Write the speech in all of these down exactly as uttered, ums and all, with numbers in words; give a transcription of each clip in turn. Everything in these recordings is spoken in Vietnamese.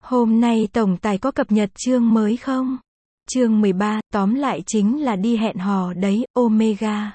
Hôm nay tổng tài có cập nhật chương mới không? Chương mười ba, tóm lại chính là đi hẹn hò đấy, Omega.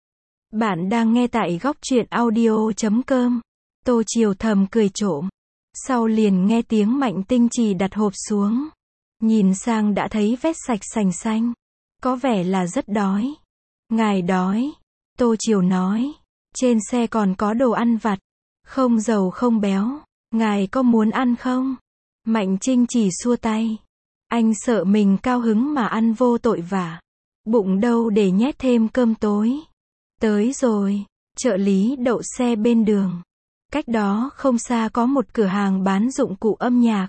Bạn đang nghe tại góc truyện audio chấm com. Tô Chiều thầm cười trộm. Sau liền nghe tiếng Mạnh Tinh Trì đặt hộp xuống. Nhìn sang đã thấy vết sạch sành xanh. Có vẻ là rất đói. Ngài đói. Tô Chiều nói. Trên xe còn có đồ ăn vặt. Không dầu không béo. Ngài có muốn ăn không? Mạnh Tinh Trì xua tay. Anh sợ mình cao hứng mà ăn vô tội vạ. Bụng đâu để nhét thêm cơm tối. Tới rồi. Trợ lý đậu xe bên đường. Cách đó không xa có một cửa hàng bán dụng cụ âm nhạc.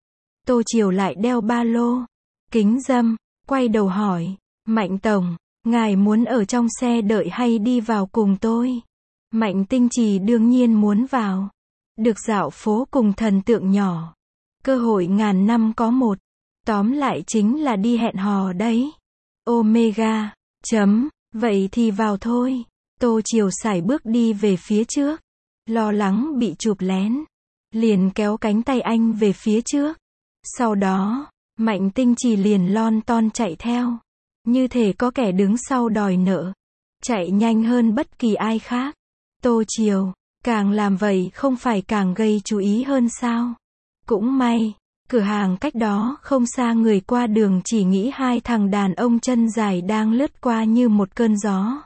Tô Chiều lại đeo ba lô, kính râm, quay đầu hỏi. Mạnh Tổng, ngài muốn ở trong xe đợi hay đi vào cùng tôi? Mạnh Tinh Trì đương nhiên muốn vào. Được dạo phố cùng thần tượng nhỏ. Cơ hội ngàn năm có một. Tóm lại chính là đi hẹn hò đấy. Omega. Chấm. Vậy thì vào thôi. Tô Chiều sải bước đi về phía trước. Lo lắng bị chụp lén. Liền kéo cánh tay anh về phía trước. Sau đó, Mạnh Tinh Trì liền lon ton chạy theo. Như thể có kẻ đứng sau đòi nợ. Chạy nhanh hơn bất kỳ ai khác. Tô Chiều, càng làm vậy không phải càng gây chú ý hơn sao? Cũng may, cửa hàng cách đó không xa, người qua đường chỉ nghĩ hai thằng đàn ông chân dài đang lướt qua như một cơn gió.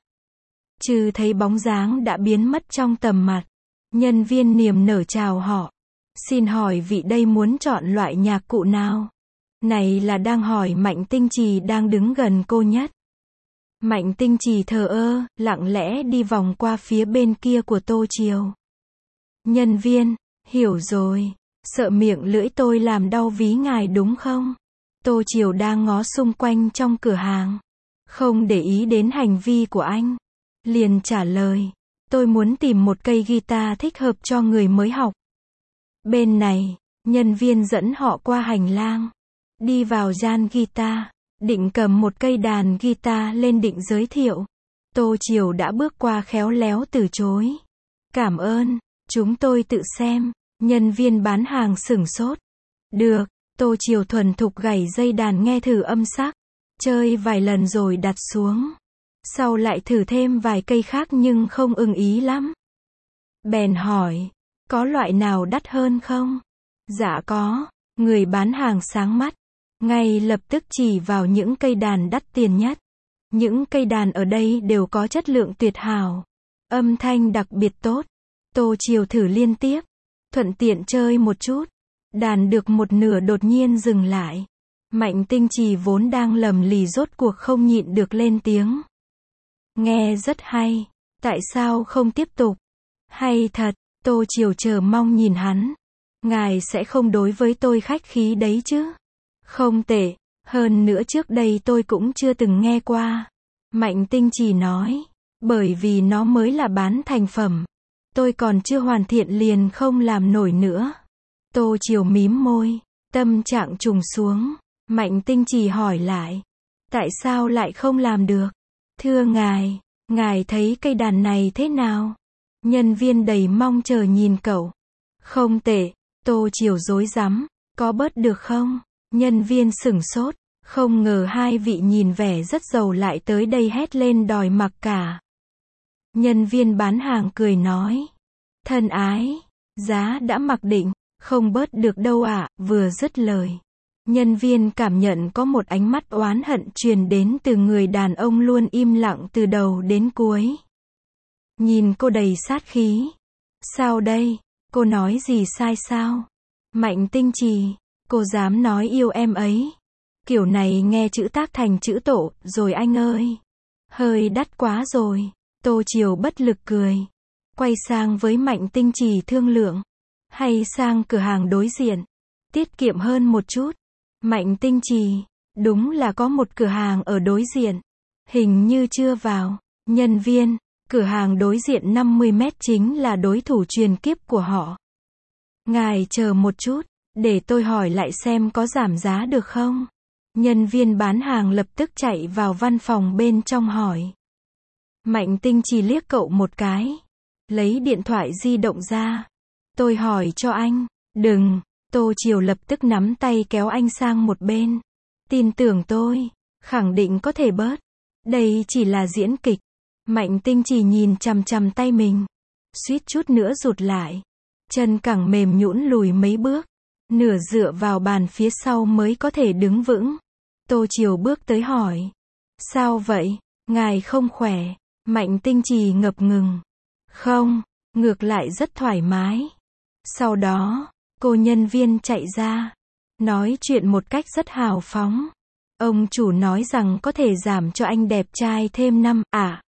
Chứ thấy bóng dáng đã biến mất trong tầm mặt. Nhân viên niềm nở chào họ. Xin hỏi vị đây muốn chọn loại nhạc cụ nào? Này là đang hỏi Mạnh Tinh Trì đang đứng gần cô nhất. Mạnh Tinh Trì thờ ơ, lặng lẽ đi vòng qua phía bên kia của Tô Chiều. Nhân viên, hiểu rồi. Sợ miệng lưỡi tôi làm đau ví ngài đúng không? Tô Chiều đang ngó xung quanh trong cửa hàng. Không để ý đến hành vi của anh. Liền trả lời. Tôi muốn tìm một cây guitar thích hợp cho người mới học. Bên này, nhân viên dẫn họ qua hành lang. Đi vào gian guitar. Định cầm một cây đàn guitar lên định giới thiệu. Tô Chiều đã bước qua khéo léo từ chối. Cảm ơn, chúng tôi tự xem. Nhân viên bán hàng sửng sốt. Được, Tô Chiều thuần thục gảy dây đàn nghe thử âm sắc. Chơi vài lần rồi đặt xuống. Sau lại thử thêm vài cây khác nhưng không ưng ý lắm. Bèn hỏi, có loại nào đắt hơn không? Dạ có, người bán hàng sáng mắt. Ngay lập tức chỉ vào những cây đàn đắt tiền nhất. Những cây đàn ở đây đều có chất lượng tuyệt hảo. Âm thanh đặc biệt tốt. Tô Chiều thử liên tiếp. Thuận tiện chơi một chút. Đàn được một nửa đột nhiên dừng lại. Mạnh Tinh Trì vốn đang lầm lì rốt cuộc không nhịn được lên tiếng. Nghe rất hay. Tại sao không tiếp tục? Hay thật. Tô Chiều chờ mong nhìn hắn. Ngài sẽ không đối với tôi khách khí đấy chứ? Không tệ. Hơn nữa trước đây tôi cũng chưa từng nghe qua. Mạnh Tinh Trì nói. Bởi vì nó mới là bán thành phẩm. Tôi còn chưa hoàn thiện liền không làm nổi nữa. Tô Chiều mím môi. Tâm trạng trùng xuống. Mạnh Tinh Trì hỏi lại. Tại sao lại không làm được? Thưa ngài, ngài thấy cây đàn này thế nào? Nhân viên đầy mong chờ nhìn cậu. Không tệ. Tô Chiều rối rắm. Có bớt được không? Nhân viên sửng sốt. Không ngờ hai vị nhìn vẻ rất giàu lại tới đây hét lên đòi mặc cả. Nhân viên bán hàng cười nói. Thân ái, giá đã mặc định, không bớt được đâu ạ. Vừa dứt lời. Nhân viên cảm nhận có một ánh mắt oán hận truyền đến từ người đàn ông luôn im lặng từ đầu đến cuối. Nhìn cô đầy sát khí. Sao đây? Cô nói gì sai sao? Mạnh Tinh Trì, cô dám nói yêu em ấy. Kiểu này nghe chữ tác thành chữ tổ, rồi anh ơi. Hơi đắt quá rồi. Tô Chiều bất lực cười. Quay sang với Mạnh Tinh Trì thương lượng. Hay sang cửa hàng đối diện. Tiết kiệm hơn một chút. Mạnh Tinh Trì, đúng là có một cửa hàng ở đối diện. Hình như chưa vào. Nhân viên, cửa hàng đối diện năm mươi mét chính là đối thủ truyền kiếp của họ. Ngài chờ một chút, để tôi hỏi lại xem có giảm giá được không? Nhân viên bán hàng lập tức chạy vào văn phòng bên trong hỏi. Mạnh Tinh Trì liếc cậu một cái. Lấy điện thoại di động ra. Tôi hỏi cho anh. Đừng, Tô Triều lập tức nắm tay kéo anh sang một bên. Tin tưởng tôi, khẳng định có thể bớt. Đây chỉ là diễn kịch. Mạnh Tinh Trì nhìn chằm chằm tay mình, suýt chút nữa rụt lại. Chân cẳng mềm nhũn lùi mấy bước, nửa dựa vào bàn phía sau mới có thể đứng vững. Tô Triều bước tới hỏi. Sao vậy? Ngài không khỏe? Mạnh Tinh Trì ngập ngừng. Không, ngược lại rất thoải mái. Sau đó, cô nhân viên chạy ra, nói chuyện một cách rất hào phóng. Ông chủ nói rằng có thể giảm cho anh đẹp trai thêm năm, à?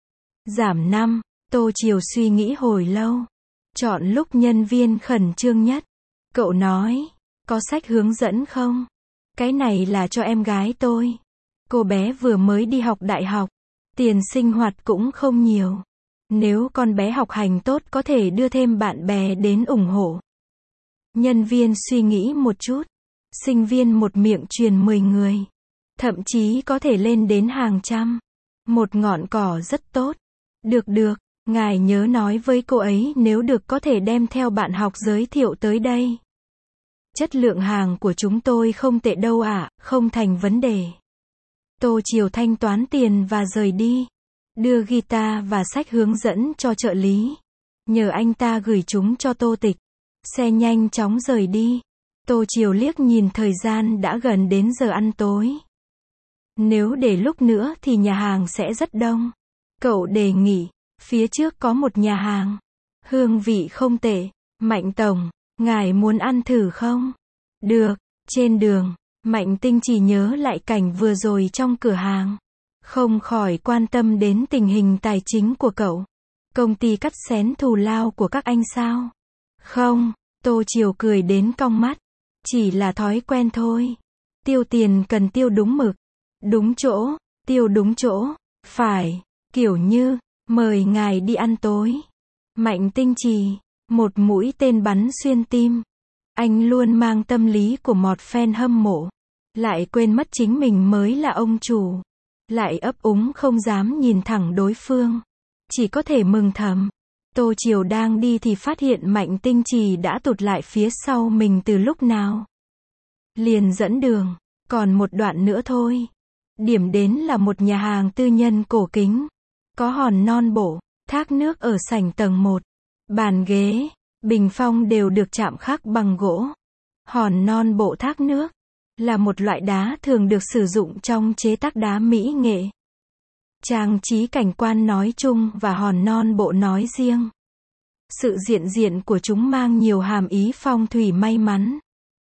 Giảm năm, Tô Triều suy nghĩ hồi lâu. Chọn lúc nhân viên khẩn trương nhất. Cậu nói, có sách hướng dẫn không? Cái này là cho em gái tôi. Cô bé vừa mới đi học đại học. Tiền sinh hoạt cũng không nhiều. Nếu con bé học hành tốt có thể đưa thêm bạn bè đến ủng hộ. Nhân viên suy nghĩ một chút. Sinh viên một miệng truyền mười người. Thậm chí có thể lên đến hàng trăm. Một ngọn cỏ rất tốt. Được được, ngài nhớ nói với cô ấy nếu được có thể đem theo bạn học giới thiệu tới đây. Chất lượng hàng của chúng tôi không tệ đâu ạ, à, không thành vấn đề. Tô Triều thanh toán tiền và rời đi. Đưa guitar và sách hướng dẫn cho trợ lý. Nhờ anh ta gửi chúng cho Tô Tịch. Xe nhanh chóng rời đi. Tô Triều liếc nhìn thời gian đã gần đến giờ ăn tối. Nếu để lúc nữa thì nhà hàng sẽ rất đông. Cậu đề nghị, phía trước có một nhà hàng. Hương vị không tệ. Mạnh tổng, ngài muốn ăn thử không? Được. Trên đường, Mạnh Tinh chỉ nhớ lại cảnh vừa rồi trong cửa hàng. Không khỏi quan tâm đến tình hình tài chính của cậu. Công ty cắt xén thù lao của các anh sao? Không, Tô Triều cười đến cong mắt. Chỉ là thói quen thôi. Tiêu tiền cần tiêu đúng mực. Đúng chỗ, tiêu đúng chỗ. Phải, kiểu như, mời ngài đi ăn tối. Mạnh Tinh trì, một mũi tên bắn xuyên tim. Anh luôn mang tâm lý của một fan hâm mộ. Lại quên mất chính mình mới là ông chủ. Lại ấp úng không dám nhìn thẳng đối phương. Chỉ có thể mừng thầm. Tô Triều đang đi thì phát hiện Mạnh Tinh trì đã tụt lại phía sau mình từ lúc nào. Liền dẫn đường. Còn một đoạn nữa thôi. Điểm đến là một nhà hàng tư nhân cổ kính. Có hòn non bộ, thác nước ở sảnh tầng một. Bàn ghế, bình phong đều được chạm khắc bằng gỗ. Hòn non bộ thác nước là một loại đá thường được sử dụng trong chế tác đá mỹ nghệ. Trang trí cảnh quan nói chung và hòn non bộ nói riêng. Sự diện diện của chúng mang nhiều hàm ý phong thủy may mắn,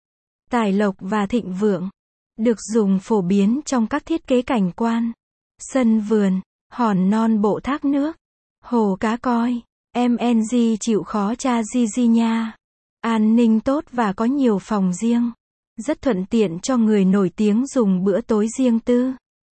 tài lộc và thịnh vượng. Được dùng phổ biến trong các thiết kế cảnh quan. Sân vườn, hòn non bộ thác nước, hồ cá coi, em en giê chịu khó cha di di nha. An ninh tốt và có nhiều phòng riêng. Rất thuận tiện cho người nổi tiếng dùng bữa tối riêng tư.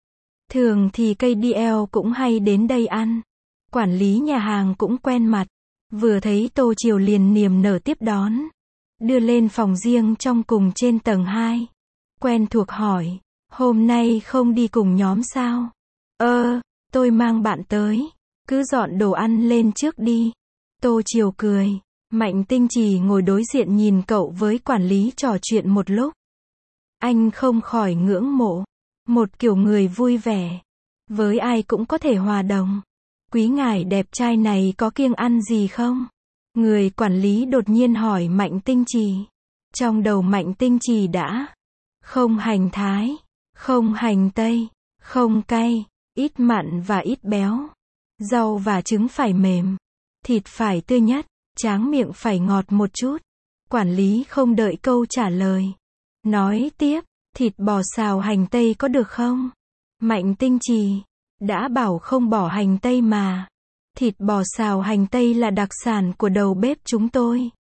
Thường thì ca đê lờ cũng hay đến đây ăn. Quản lý nhà hàng cũng quen mặt. Vừa thấy Tô Triều liền niềm nở tiếp đón. Đưa lên phòng riêng trong cùng trên tầng hai. Quen thuộc hỏi, hôm nay không đi cùng nhóm sao? Ơ, tôi mang bạn tới. Cứ dọn đồ ăn lên trước đi. Tô Triều cười. Mạnh Tinh trì ngồi đối diện nhìn cậu với quản lý trò chuyện một lúc. Anh không khỏi ngưỡng mộ. Một kiểu người vui vẻ. Với ai cũng có thể hòa đồng. Quý ngài đẹp trai này có kiêng ăn gì không? Người quản lý đột nhiên hỏi Mạnh Tinh trì. Trong đầu Mạnh Tinh trì đã. Không hành thái. Không hành tây. Không cay. Ít mặn và ít béo. Rau và trứng phải mềm. Thịt phải tươi nhất. Tráng miệng phải ngọt một chút. Quản lý không đợi câu trả lời. Nói tiếp, thịt bò xào hành tây có được không? Mạnh Tinh trì. Đã bảo không bỏ hành tây mà. Thịt bò xào hành tây là đặc sản của đầu bếp chúng tôi.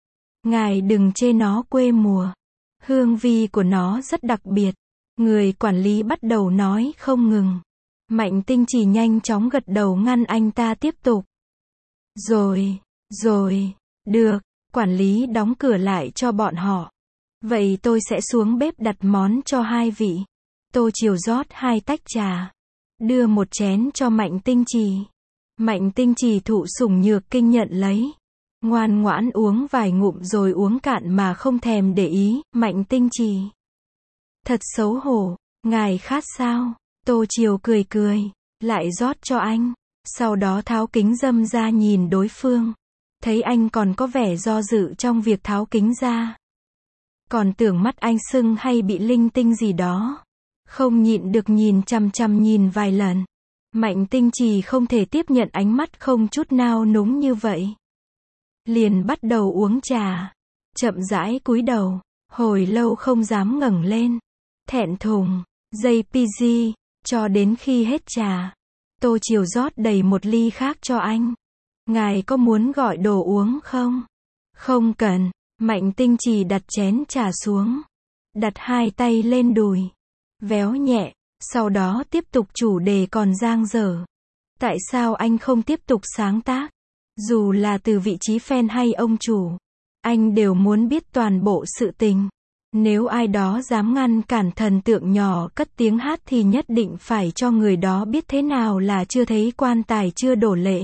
Ngài đừng chê nó quê mùa. Hương vị của nó rất đặc biệt. Người quản lý bắt đầu nói không ngừng. Mạnh Tinh trì nhanh chóng gật đầu ngăn anh ta tiếp tục. Rồi, rồi, được, quản lý đóng cửa lại cho bọn họ. Vậy tôi sẽ xuống bếp đặt món cho hai vị. Tô Triều rót hai tách trà. Đưa một chén cho Mạnh Tinh trì. Mạnh Tinh trì thụ sủng nhược kinh nhận lấy. Ngoan ngoãn uống vài ngụm rồi uống cạn mà không thèm để ý, Mạnh Tinh Trì. Thật xấu hổ, ngài khát sao? Tô Chiều cười cười, lại rót cho anh. Sau đó tháo kính râm ra nhìn đối phương. Thấy anh còn có vẻ do dự trong việc tháo kính ra. Còn tưởng mắt anh sưng hay bị linh tinh gì đó. Không nhịn được nhìn chằm chằm nhìn vài lần. Mạnh Tinh Trì không thể tiếp nhận ánh mắt không chút nao núng như vậy. Liền bắt đầu uống trà. Chậm rãi cúi đầu. Hồi lâu không dám ngẩng lên. Thẹn thùng. Giây pi gi. Cho đến khi hết trà. Tô Chiều rót đầy một ly khác cho anh. Ngài có muốn gọi đồ uống không? Không cần. Mạnh Tinh Trì đặt chén trà xuống. Đặt hai tay lên đùi. Véo nhẹ. Sau đó tiếp tục chủ đề còn dang dở. Tại sao anh không tiếp tục sáng tác? Dù là từ vị trí fan hay ông chủ. Anh đều muốn biết toàn bộ sự tình. Nếu ai đó dám ngăn cản thần tượng nhỏ cất tiếng hát thì nhất định phải cho người đó biết thế nào là chưa thấy quan tài chưa đổ lệ.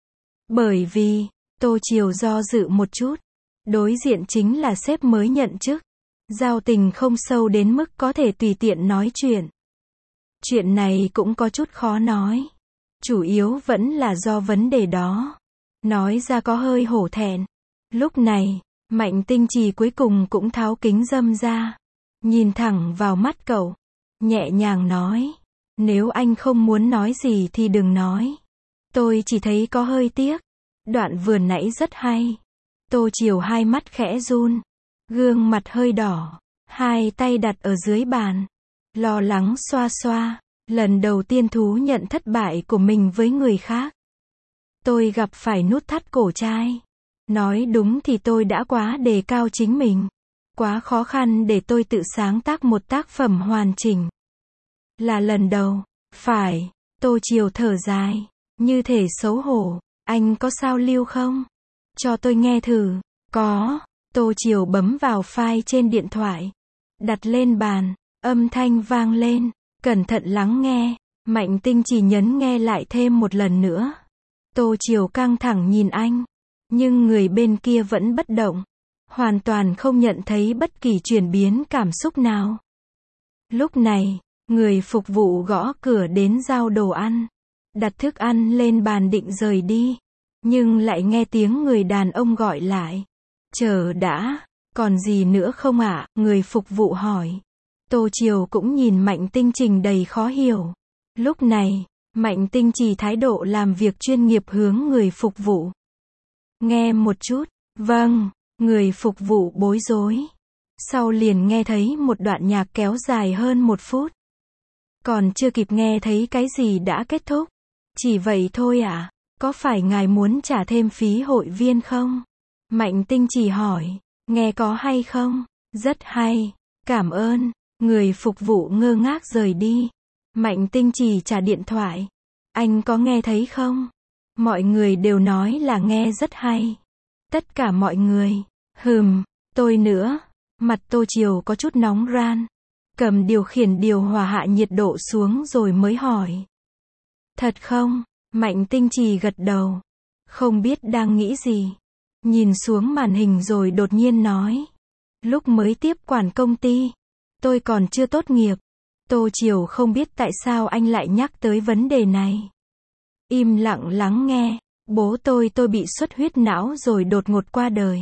Bởi vì, Tô Chiều do dự một chút. Đối diện chính là sếp mới nhận chức. Giao tình không sâu đến mức có thể tùy tiện nói chuyện. Chuyện này cũng có chút khó nói. Chủ yếu vẫn là do vấn đề đó. Nói ra có hơi hổ thẹn. Lúc này, Mạnh Tinh Trì cuối cùng cũng tháo kính râm ra. Nhìn thẳng vào mắt cậu. Nhẹ nhàng nói. Nếu anh không muốn nói gì thì đừng nói. Tôi chỉ thấy có hơi tiếc. Đoạn vừa nãy rất hay. Tô Chiều hai mắt khẽ run. Gương mặt hơi đỏ. Hai tay đặt ở dưới bàn. Lo lắng xoa xoa. Lần đầu tiên thú nhận thất bại của mình với người khác. Tôi gặp phải nút thắt cổ trai. Nói đúng thì tôi đã quá đề cao chính mình. Quá khó khăn để tôi tự sáng tác một tác phẩm hoàn chỉnh. Là lần đầu. Phải. Tô Chiều thở dài. Như thể xấu hổ. Anh có sao lưu không? Cho tôi nghe thử. Có. Tô Chiều bấm vào file trên điện thoại. Đặt lên bàn. Âm thanh vang lên. Cẩn thận lắng nghe. Mạnh Tinh Trì nhấn nghe lại thêm một lần nữa. Tô Chiều căng thẳng nhìn anh. Nhưng người bên kia vẫn bất động. Hoàn toàn không nhận thấy bất kỳ chuyển biến cảm xúc nào. Lúc này, người phục vụ gõ cửa đến giao đồ ăn. Đặt thức ăn lên bàn định rời đi. Nhưng lại nghe tiếng người đàn ông gọi lại. Chờ đã, còn gì nữa không ạ? Người phục vụ hỏi. Tô Chiều cũng nhìn Mạnh Tinh Trì đầy khó hiểu. Lúc này, Mạnh Tinh Trì thái độ làm việc chuyên nghiệp hướng người phục vụ. Nghe một chút. Vâng, người phục vụ bối rối. Sau liền nghe thấy một đoạn nhạc kéo dài hơn một phút. Còn chưa kịp nghe thấy cái gì đã kết thúc. Chỉ vậy thôi à? Có phải ngài muốn trả thêm phí hội viên không? Mạnh Tinh Trì hỏi. Nghe có hay không? Rất hay. Cảm ơn. Người phục vụ ngơ ngác rời đi. Mạnh Tinh Trì trả điện thoại. Anh có nghe thấy không? Mọi người đều nói là nghe rất hay. Tất cả mọi người. Hừm, tôi nữa. Mặt Tô Chiều có chút nóng ran. Cầm điều khiển điều hòa hạ nhiệt độ xuống rồi mới hỏi. Thật không? Mạnh Tinh Trì gật đầu. Không biết đang nghĩ gì. Nhìn xuống màn hình rồi đột nhiên nói. Lúc mới tiếp quản công ty, tôi còn chưa tốt nghiệp. Tô Chiều không biết tại sao anh lại nhắc tới vấn đề này. Im lặng lắng nghe. Bố tôi tôi bị xuất huyết não rồi đột ngột qua đời.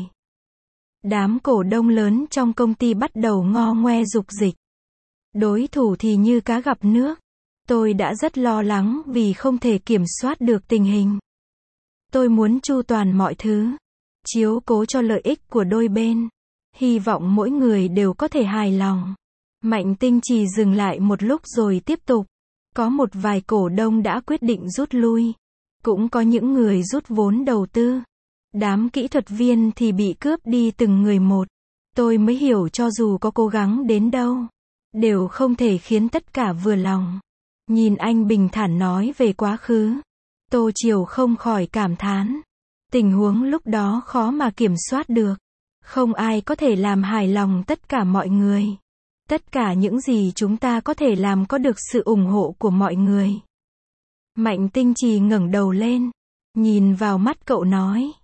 Đám cổ đông lớn trong công ty bắt đầu ngo ngoe dục dịch. Đối thủ thì như cá gặp nước. Tôi đã rất lo lắng vì không thể kiểm soát được tình hình. Tôi muốn chu toàn mọi thứ. Chiếu cố cho lợi ích của đôi bên. Hy vọng mỗi người đều có thể hài lòng. Mạnh Tinh Trì dừng lại một lúc rồi tiếp tục. Có một vài cổ đông đã quyết định rút lui. Cũng có những người rút vốn đầu tư. Đám kỹ thuật viên thì bị cướp đi từng người một. Tôi mới hiểu cho dù có cố gắng đến đâu, đều không thể khiến tất cả vừa lòng. Nhìn anh bình thản nói về quá khứ. Tô Chiều không khỏi cảm thán. Tình huống lúc đó khó mà kiểm soát được. Không ai có thể làm hài lòng tất cả mọi người. Tất cả những gì chúng ta có thể làm có được sự ủng hộ của mọi người. Mạnh Tinh Trì ngẩng đầu lên. Nhìn vào mắt cậu nói.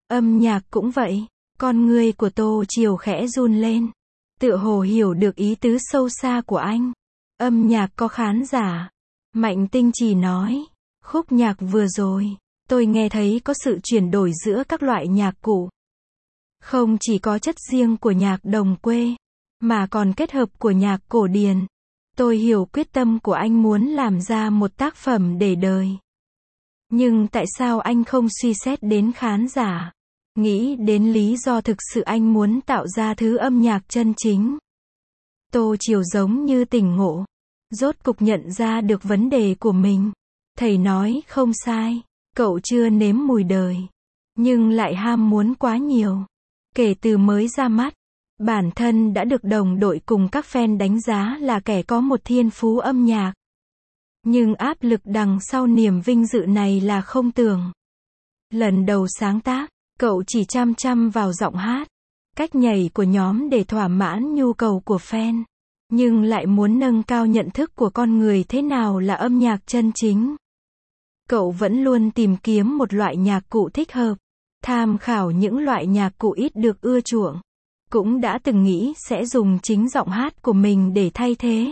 Âm nhạc cũng vậy. Con người của Tô Triều khẽ run lên. Tựa hồ hiểu được ý tứ sâu xa của anh. Âm nhạc có khán giả. Mạnh Tinh Trì nói. Khúc nhạc vừa rồi, tôi nghe thấy có sự chuyển đổi giữa các loại nhạc cụ. Không chỉ có chất riêng của nhạc đồng quê, mà còn kết hợp của nhạc cổ điển. Tôi hiểu quyết tâm của anh muốn làm ra một tác phẩm để đời. Nhưng tại sao anh không suy xét đến khán giả? Nghĩ đến lý do thực sự anh muốn tạo ra thứ âm nhạc chân chính. Tô Triều giống như tỉnh ngộ. Rốt cục nhận ra được vấn đề của mình. Thầy nói không sai. Cậu chưa nếm mùi đời. Nhưng lại ham muốn quá nhiều. Kể từ mới ra mắt, bản thân đã được đồng đội cùng các fan đánh giá là kẻ có một thiên phú âm nhạc. Nhưng áp lực đằng sau niềm vinh dự này là không tưởng. Lần đầu sáng tác, cậu chỉ chăm chăm vào giọng hát, cách nhảy của nhóm để thỏa mãn nhu cầu của fan. Nhưng lại muốn nâng cao nhận thức của con người thế nào là âm nhạc chân chính. Cậu vẫn luôn tìm kiếm một loại nhạc cụ thích hợp, tham khảo những loại nhạc cụ ít được ưa chuộng. Cũng đã từng nghĩ sẽ dùng chính giọng hát của mình để thay thế.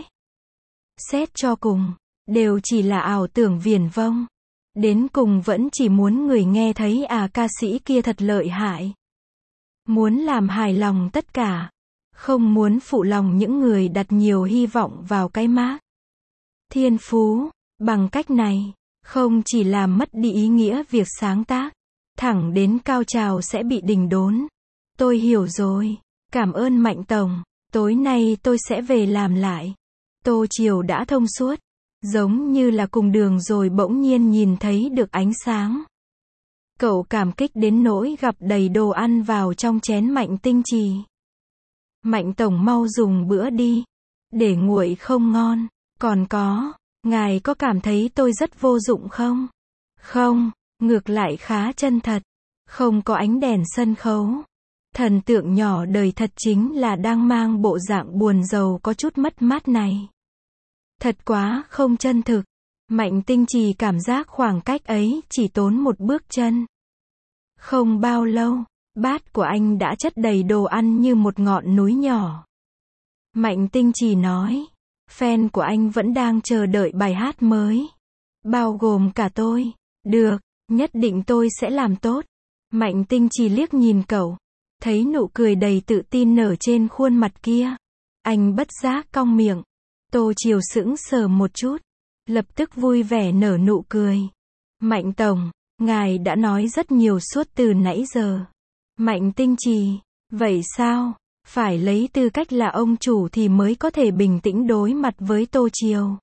Xét cho cùng, đều chỉ là ảo tưởng viển vông. Đến cùng vẫn chỉ muốn người nghe thấy à ca sĩ kia thật lợi hại. Muốn làm hài lòng tất cả. Không muốn phụ lòng những người đặt nhiều hy vọng vào cái mác thiên phú. Bằng cách này, không chỉ làm mất đi ý nghĩa việc sáng tác, thẳng đến cao trào sẽ bị đình đốn. Tôi hiểu rồi. Cảm ơn Mạnh Tổng. Tối nay tôi sẽ về làm lại. Tô Triều đã thông suốt. Giống như là cùng đường rồi bỗng nhiên nhìn thấy được ánh sáng. Cậu cảm kích đến nỗi gặp đầy đồ ăn vào trong chén Mạnh Tinh Trì. Mạnh Tổng mau dùng bữa đi. Để nguội không ngon. Còn có, ngài có cảm thấy tôi rất vô dụng không? Không, ngược lại khá chân thật. Không có ánh đèn sân khấu. Thần tượng nhỏ đời thật chính là đang mang bộ dạng buồn rầu có chút mất mát này. Thật quá không chân thực. Mạnh Tinh Trì cảm giác khoảng cách ấy chỉ tốn một bước chân. Không bao lâu, bát của anh đã chất đầy đồ ăn như một ngọn núi nhỏ. Mạnh Tinh Trì nói, fan của anh vẫn đang chờ đợi bài hát mới. Bao gồm cả tôi. Được, nhất định tôi sẽ làm tốt. Mạnh Tinh Trì liếc nhìn cậu. Thấy nụ cười đầy tự tin nở trên khuôn mặt kia. Anh bất giác cong miệng. Tô Triều sững sờ một chút. Lập tức vui vẻ nở nụ cười. Mạnh Tổng, ngài đã nói rất nhiều suốt từ nãy giờ. Mạnh Tinh Trì, vậy sao? Phải lấy tư cách là ông chủ thì mới có thể bình tĩnh đối mặt với Tô Triều.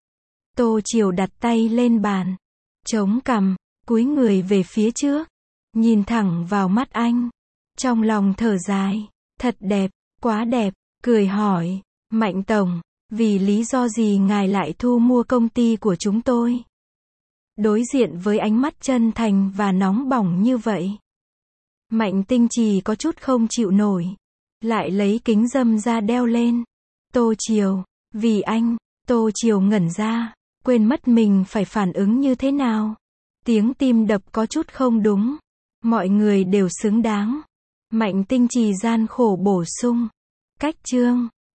Tô Triều đặt tay lên bàn. Chống cằm, cúi người về phía trước. Nhìn thẳng vào mắt anh. Trong lòng thở dài. Thật đẹp, quá đẹp. Cười hỏi, Mạnh Tổng, vì lý do gì ngài lại thu mua công ty của chúng tôi? Đối diện với ánh mắt chân thành và nóng bỏng như vậy, Mạnh Tinh Trì có chút không chịu nổi. Lại lấy kính râm ra đeo lên. Tô Triều, vì anh. Tô Triều ngẩn ra, quên mất mình phải phản ứng như thế nào. Tiếng tim đập có chút không đúng. Mọi người đều xứng đáng. Mạnh Tinh Trì gian khổ bổ sung. Cách chương.